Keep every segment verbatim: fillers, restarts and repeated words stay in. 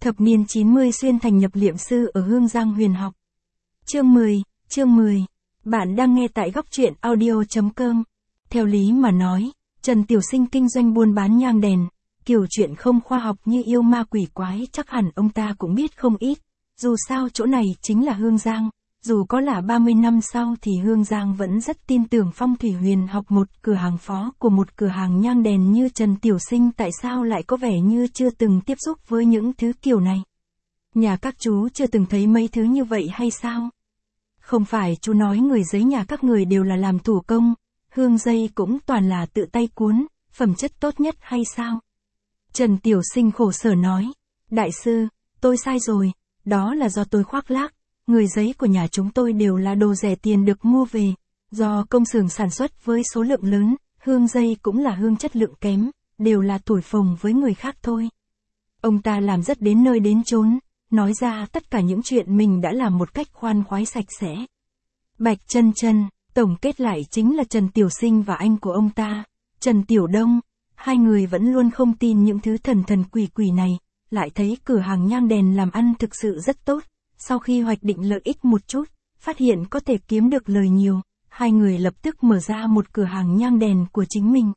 Thập niên chín mươi xuyên thành nhập liệm sư ở Hương Giang huyền học. Chương mười, chương mười. Bạn đang nghe tại góc truyện audio chấm com. Theo lý mà nói, Trần Tiểu Sinh kinh doanh buôn bán nhang đèn, kiểu chuyện không khoa học như yêu ma quỷ quái chắc hẳn ông ta cũng biết không ít. Dù sao chỗ này chính là Hương Giang, dù có là ba mươi năm sau thì Hương Giang vẫn rất tin tưởng phong thủy huyền học. Một cửa hàng phó của một cửa hàng nhang đèn như Trần Tiểu Sinh tại sao lại có vẻ như chưa từng tiếp xúc với những thứ kiểu này. Nhà các chú chưa từng thấy mấy thứ như vậy hay sao? Không phải chú nói người giấy nhà các người đều là làm thủ công, hương dây cũng toàn là tự tay cuốn, phẩm chất tốt nhất hay sao? Trần Tiểu Sinh khổ sở nói, đại sư, tôi sai rồi, đó là do tôi khoác lác, người giấy của nhà chúng tôi đều là đồ rẻ tiền được mua về, do công xưởng sản xuất với số lượng lớn, hương dây cũng là hương chất lượng kém, đều là thổi phồng với người khác thôi. Ông ta làm rất đến nơi đến chốn, nói ra tất cả những chuyện mình đã làm một cách khoan khoái sạch sẽ. Bạch Chân Chân, tổng kết lại chính là Trần Tiểu Sinh và anh của ông ta, Trần Tiểu Đông, hai người vẫn luôn không tin những thứ thần thần quỷ quỷ này, lại thấy cửa hàng nhang đèn làm ăn thực sự rất tốt. Sau khi hoạch định lợi ích một chút, phát hiện có thể kiếm được lời nhiều, hai người lập tức mở ra một cửa hàng nhang đèn của chính mình.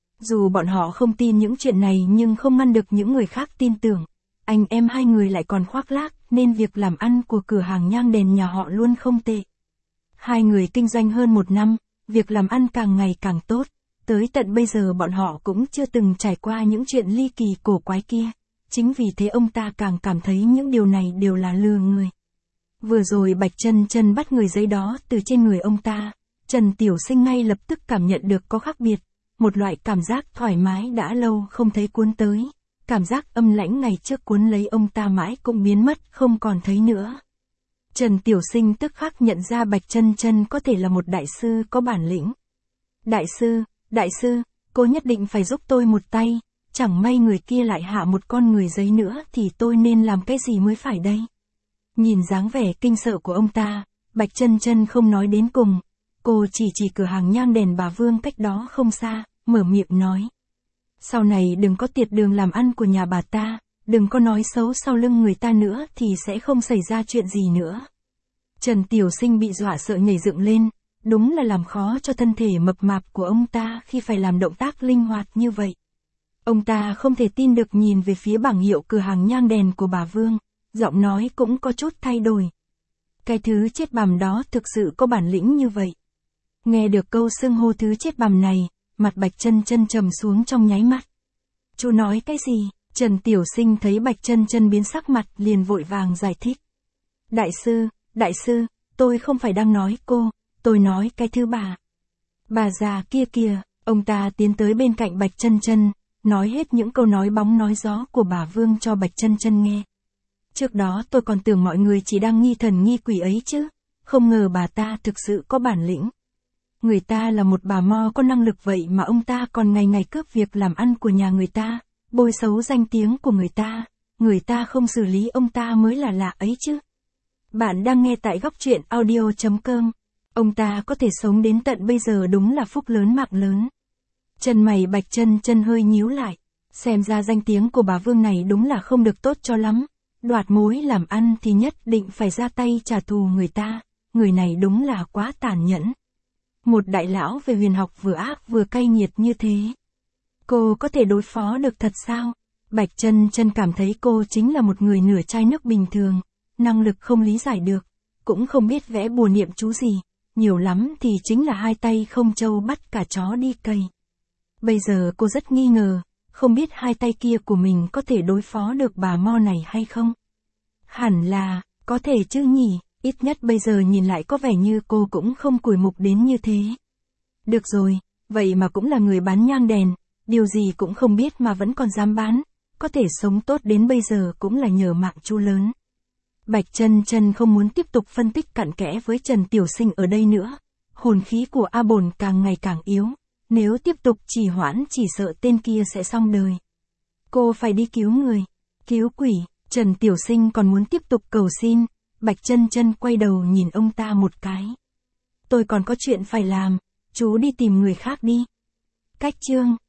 Dù bọn họ không tin những chuyện này nhưng không ngăn được những người khác tin tưởng. Anh em hai người lại còn khoác lác, nên việc làm ăn của cửa hàng nhang đèn nhà họ luôn không tệ. Hai người kinh doanh hơn một năm, việc làm ăn càng ngày càng tốt. Tới tận bây giờ bọn họ cũng chưa từng trải qua những chuyện ly kỳ cổ quái kia. Chính vì thế ông ta càng cảm thấy những điều này đều là lừa người. Vừa rồi Bạch Chân Chân bắt người giấy đó từ trên người ông ta, Trần Tiểu Sinh ngay lập tức cảm nhận được có khác biệt. Một loại cảm giác thoải mái đã lâu không thấy cuốn tới. Cảm giác âm lãnh ngày trước cuốn lấy ông ta mãi cũng biến mất, không còn thấy nữa. Trần Tiểu Sinh tức khắc nhận ra Bạch Chân Chân có thể là một đại sư có bản lĩnh. Đại sư, đại sư, cô nhất định phải giúp tôi một tay. Chẳng may người kia lại hạ một con người giấy nữa thì tôi nên làm cái gì mới phải đây? Nhìn dáng vẻ kinh sợ của ông ta, Bạch Chân Chân không nói đến cùng. Cô chỉ chỉ cửa hàng nhang đèn bà Vương cách đó không xa, mở miệng nói. Sau này đừng có tiệt đường làm ăn của nhà bà ta, đừng có nói xấu sau lưng người ta nữa thì sẽ không xảy ra chuyện gì nữa. Trần Tiểu Sinh bị dọa sợ nhảy dựng lên, đúng là làm khó cho thân thể mập mạp của ông ta khi phải làm động tác linh hoạt như vậy. Ông ta không thể tin được nhìn về phía bảng hiệu cửa hàng nhang đèn của bà Vương, giọng nói cũng có chút thay đổi. Cái thứ chết bằm đó thực sự có bản lĩnh như vậy. Nghe được câu xưng hô thứ chết bằm này, mặt Bạch Chân Chân trầm xuống trong nháy mắt. Chú nói cái gì? Trần Tiểu Sinh thấy Bạch Chân Chân biến sắc mặt liền vội vàng giải thích. Đại sư, đại sư, tôi không phải đang nói cô, tôi nói cái thứ bà. Bà già kia kìa, ông ta tiến tới bên cạnh Bạch Chân Chân, nói hết những câu nói bóng nói gió của bà Vương cho Bạch Chân Chân nghe. Trước đó tôi còn tưởng mọi người chỉ đang nghi thần nghi quỷ ấy chứ, không ngờ bà ta thực sự có bản lĩnh. Người ta là một bà mo có năng lực vậy mà ông ta còn ngày ngày cướp việc làm ăn của nhà người ta, bôi xấu danh tiếng của người ta, người ta không xử lý ông ta mới là lạ ấy chứ. Bạn đang nghe tại góc truyện audio chấm com. Ông ta có thể sống đến tận bây giờ đúng là phúc lớn mạng lớn. Chân mày Bạch Chân Chân hơi nhíu lại, xem ra danh tiếng của bà Vương này đúng là không được tốt cho lắm. Đoạt mối làm ăn thì nhất định phải ra tay trả thù người ta, người này đúng là quá tàn nhẫn. Một đại lão về huyền học vừa ác vừa cay nghiệt như thế. Cô có thể đối phó được thật sao? Bạch Chân Chân cảm thấy cô chính là một người nửa chai nước bình thường, năng lực không lý giải được, cũng không biết vẽ bùa niệm chú gì, nhiều lắm thì chính là hai tay không trâu bắt cả chó đi cày. Bây giờ cô rất nghi ngờ, không biết hai tay kia của mình có thể đối phó được bà mo này hay không? Hẳn là, có thể chứ nhỉ, ít nhất bây giờ nhìn lại có vẻ như cô cũng không cùi mục đến như thế. Được rồi, vậy mà cũng là người bán nhang đèn, điều gì cũng không biết mà vẫn còn dám bán, có thể sống tốt đến bây giờ cũng là nhờ mạng chú lớn. Bạch Chân Chân không muốn tiếp tục phân tích cặn kẽ với Trần Tiểu Sinh ở đây nữa, hồn khí của A Bồn càng ngày càng yếu. Nếu tiếp tục trì hoãn chỉ sợ tên kia sẽ xong đời. Cô phải đi cứu người, cứu quỷ. Trần Tiểu Sinh còn muốn tiếp tục cầu xin. Bạch Chân Chân quay đầu nhìn ông ta một cái. Tôi còn có chuyện phải làm, chú đi tìm người khác đi. Cách chương